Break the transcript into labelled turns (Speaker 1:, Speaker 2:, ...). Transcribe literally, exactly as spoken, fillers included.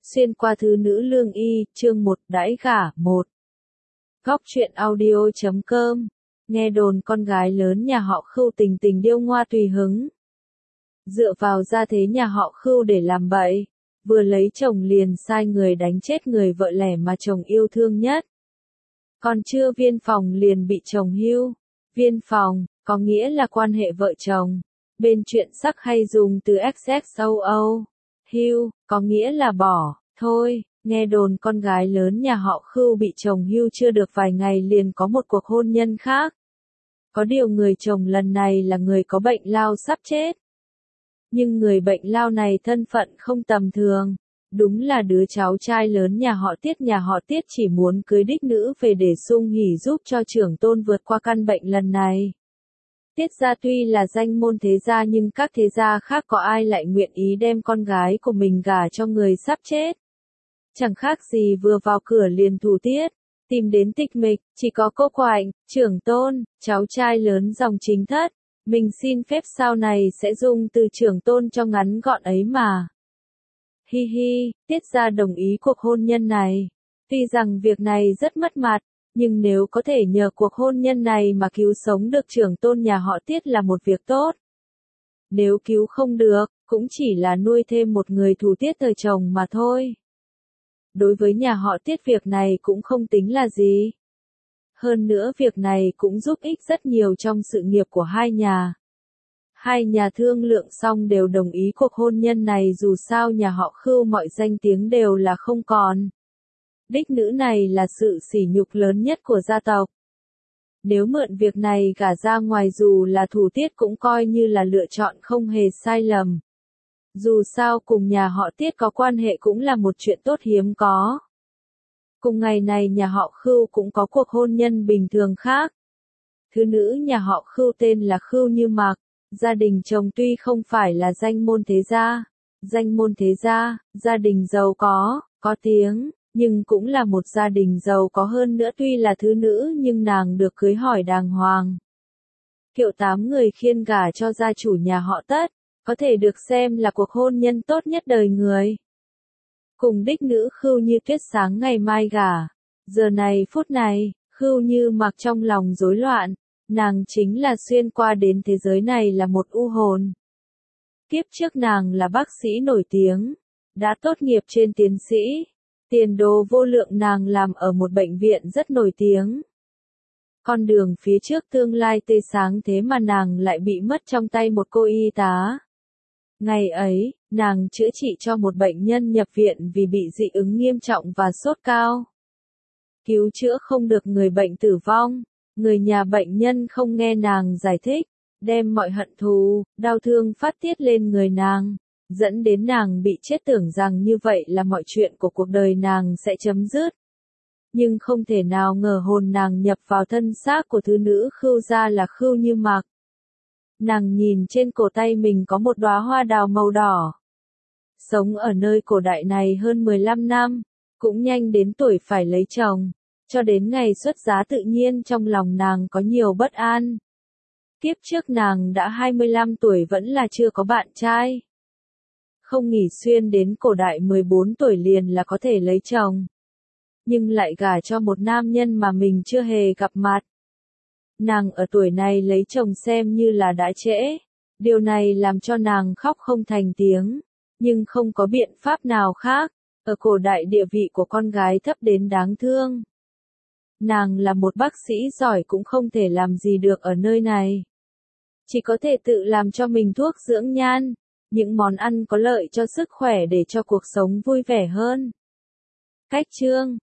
Speaker 1: Xuyên qua thứ nữ lương y, chương một, đãi gả, một. Góc truyện audio chấm com. Nghe đồn con gái lớn nhà họ Khưu tình tình điêu ngoa tùy hứng. Dựa vào gia thế nhà họ Khưu để làm bậy, vừa lấy chồng liền sai người đánh chết người vợ lẽ mà chồng yêu thương nhất. Còn chưa viên phòng liền bị chồng hưu. Viên phòng, có nghĩa là quan hệ vợ chồng. Bên chuyện sắc hay dùng từ ích ích o o. Hưu, có nghĩa là bỏ, thôi, nghe đồn con gái lớn nhà họ Khưu bị chồng hưu chưa được vài ngày liền có một cuộc hôn nhân khác. Có điều người chồng lần này là người có bệnh lao sắp chết. Nhưng người bệnh lao này thân phận không tầm thường. Đúng là đứa cháu trai lớn nhà họ Tiết nhà họ Tiết chỉ muốn cưới đích nữ về để sung hỉ giúp cho trưởng tôn vượt qua căn bệnh lần này. Tiết gia tuy là danh môn thế gia nhưng các thế gia khác có ai lại nguyện ý đem con gái của mình gả cho người sắp chết. Chẳng khác gì vừa vào cửa liền thủ Tiết, tìm đến tịch mịch, chỉ có cô Quạnh, trưởng tôn, cháu trai lớn dòng chính thất. Mình xin phép sau này sẽ dùng từ trưởng tôn cho ngắn gọn ấy mà. Hi hi, Tiết gia đồng ý cuộc hôn nhân này. Tuy rằng việc này rất mất mặt, nhưng nếu có thể nhờ cuộc hôn nhân này mà cứu sống được trưởng tôn nhà họ Tiết là một việc tốt. Nếu cứu không được, cũng chỉ là nuôi thêm một người thủ Tiết thời chồng mà thôi. Đối với nhà họ Tiết việc này cũng không tính là gì. Hơn nữa việc này cũng giúp ích rất nhiều trong sự nghiệp của hai nhà. Hai nhà thương lượng xong đều đồng ý cuộc hôn nhân này dù sao nhà họ Khưu mọi danh tiếng đều là không còn. Đích nữ này là sự sỉ nhục lớn nhất của gia tộc. Nếu mượn việc này gả ra ngoài dù là thủ Tiết cũng coi như là lựa chọn không hề sai lầm. Dù sao cùng nhà họ Tiết có quan hệ cũng là một chuyện tốt hiếm có. Cùng ngày này nhà họ Khưu cũng có cuộc hôn nhân bình thường khác. Thứ nữ nhà họ Khưu tên là Khưu Như Mặc, gia đình chồng tuy không phải là danh môn thế gia, danh môn thế gia, gia đình giàu có, có tiếng. Nhưng cũng là một gia đình giàu có hơn nữa tuy là thứ nữ nhưng nàng được cưới hỏi đàng hoàng. Kiệu tám người khiêng gả cho gia chủ nhà họ Tất, có thể được xem là cuộc hôn nhân tốt nhất đời người. Cùng đích nữ Khưu Như Tuyết sáng ngày mai gả. Giờ này phút này, Khưu Như Mặc trong lòng rối loạn, nàng chính là xuyên qua đến thế giới này là một u hồn. Kiếp trước nàng là bác sĩ nổi tiếng, đã tốt nghiệp trên tiến sĩ. Tiền đồ vô lượng nàng làm ở một bệnh viện rất nổi tiếng. Con đường phía trước tương lai tươi sáng thế mà nàng lại bị mất trong tay một cô y tá. Ngày ấy, nàng chữa trị cho một bệnh nhân nhập viện vì bị dị ứng nghiêm trọng và sốt cao. Cứu chữa không được người bệnh tử vong, người nhà bệnh nhân không nghe nàng giải thích, đem mọi hận thù, đau thương phát tiết lên người nàng. Dẫn đến nàng bị chết tưởng rằng như vậy là mọi chuyện của cuộc đời nàng sẽ chấm dứt. Nhưng không thể nào ngờ hồn nàng nhập vào thân xác của thứ nữ Khưu gia là Khưu Như Mặc. Nàng nhìn trên cổ tay mình có một đóa hoa đào màu đỏ. Sống ở nơi cổ đại này hơn mười lăm năm, cũng nhanh đến tuổi phải lấy chồng, cho đến ngày xuất giá tự nhiên trong lòng nàng có nhiều bất an. Kiếp trước nàng đã hai mươi lăm tuổi vẫn là chưa có bạn trai. Không nghỉ xuyên đến cổ đại mười bốn tuổi liền là có thể lấy chồng. Nhưng lại gả cho một nam nhân mà mình chưa hề gặp mặt. Nàng ở tuổi này lấy chồng xem như là đã trễ. Điều này làm cho nàng khóc không thành tiếng. Nhưng không có biện pháp nào khác. Ở cổ đại địa vị của con gái thấp đến đáng thương. Nàng là một bác sĩ giỏi cũng không thể làm gì được ở nơi này. Chỉ có thể tự làm cho mình thuốc dưỡng nhan. Những món ăn có lợi cho sức khỏe để cho cuộc sống vui vẻ hơn. Cách chương,